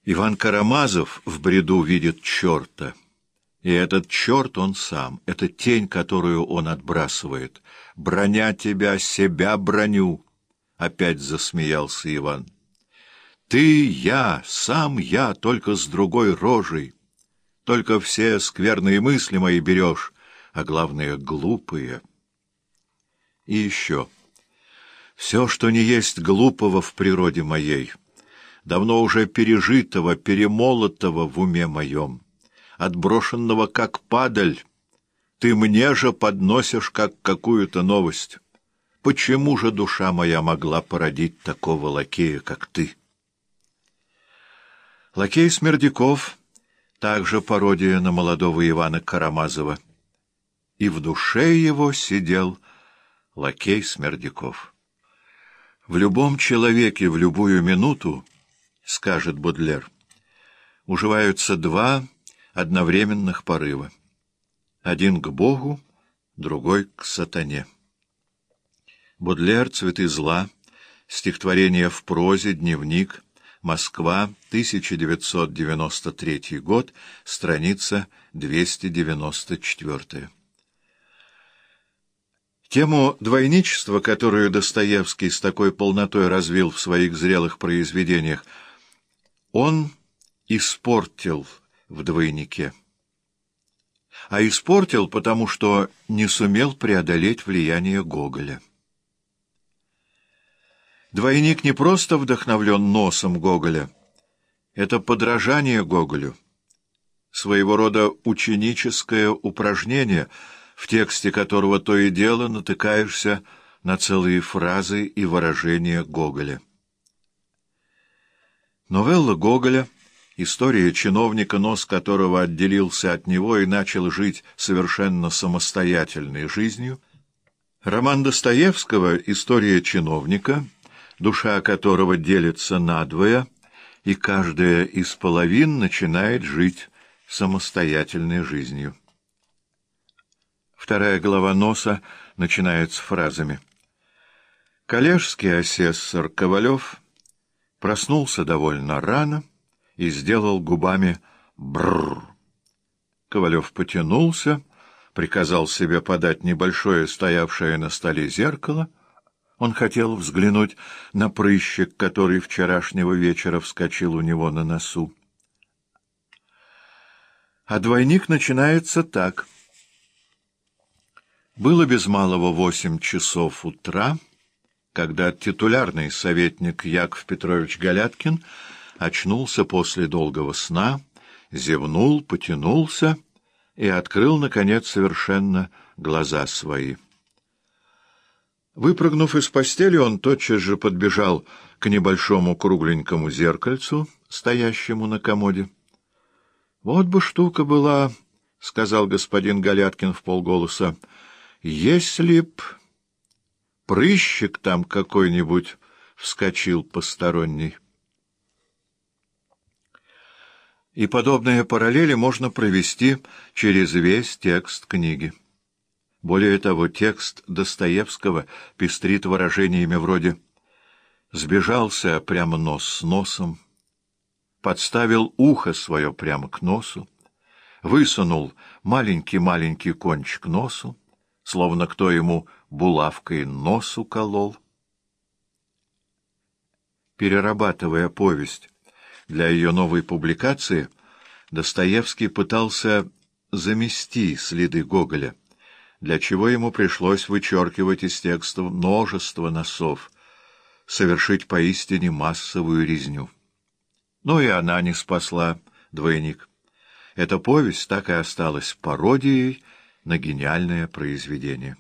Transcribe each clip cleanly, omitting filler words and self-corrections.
Иван Карамазов в бреду видит черта, и этот черт он сам, это тень, которую он отбрасывает. «Броня тебя, себя броню!» — опять засмеялся Иван. «Ты, я, сам я, только с другой рожей, только все скверные мысли мои берешь, а главное — глупые». И еще. Все, что не есть глупого в природе моей, давно уже пережитого, перемолотого в уме моем, отброшенного как падаль, ты мне же подносишь как какую-то новость. Почему же душа моя могла породить такого лакея, как ты? Лакей Смердяков — также пародия на молодого Ивана Карамазова. И в душе его сидел лакей Смердяков. В любом человеке в любую минуту, скажет Бодлер, уживаются два одновременных порыва. Один к Богу, другой к сатане. Бодлер «Цветы зла», стихотворение в прозе, дневник, Москва, 1993 год, страница 294. Тему двойничества, которую Достоевский с такой полнотой развил в своих зрелых произведениях, он испортил в «Двойнике». А испортил, потому что не сумел преодолеть влияние Гоголя. «Двойник» не просто вдохновлен носом Гоголя, это подражание Гоголю, своего рода ученическое упражнение, в тексте которого то и дело натыкаешься на целые фразы и выражения Гоголя. Новелла Гоголя, история чиновника, нос которого отделился от него и начал жить совершенно самостоятельной жизнью, роман Достоевского «История чиновника», душа которого делится надвое, и каждая из половин начинает жить самостоятельной жизнью. Вторая глава «Носа» начинается фразами. Коллежский асессор Ковалев проснулся довольно рано и сделал губами «брррр». Ковалев потянулся, приказал себе подать небольшое стоявшее на столе зеркало. Он хотел взглянуть на прыщик, который вчерашнего вечера вскочил у него на носу. А двойник начинается так. Было без малого 8 часов утра, когда титулярный советник Яков Петрович Галяткин очнулся после долгого сна, зевнул, потянулся и открыл, наконец, совершенно глаза свои. Выпрыгнув из постели, он тотчас же подбежал к небольшому кругленькому зеркальцу, стоящему на комоде. — Вот бы штука была, — сказал господин Галяткин вполголоса, — если б прыщик там какой-нибудь вскочил посторонний. И подобные параллели можно провести через весь текст книги. Более того, текст Достоевского пестрит выражениями вроде «сбежался прямо нос с носом», «подставил ухо свое прямо к носу», «высунул маленький-маленький кончик носу», словно кто ему булавкой нос уколол. Перерабатывая повесть для ее новой публикации, Достоевский пытался замести следы Гоголя, для чего ему пришлось вычеркивать из текста множество носов, совершить поистине массовую резню. Но и она не спасла «Двойник». Эта повесть так и осталась пародией на гениальное произведение.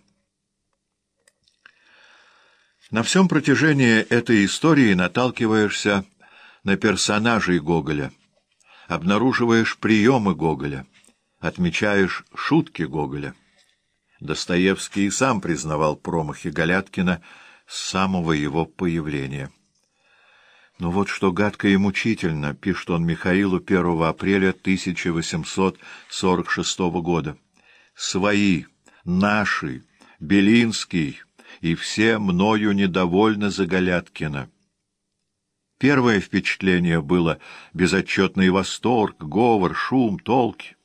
На всем протяжении этой истории наталкиваешься на персонажей Гоголя, обнаруживаешь приемы Гоголя, отмечаешь шутки Гоголя. Достоевский и сам признавал промахи Галяткина с самого его появления. Но вот что гадко и мучительно, пишет он Михаилу 1 апреля 1846 года. «Свои, наши, Белинский и все мною недовольны за Галяткина. Первое впечатление было безотчетный восторг, говор, шум, толки.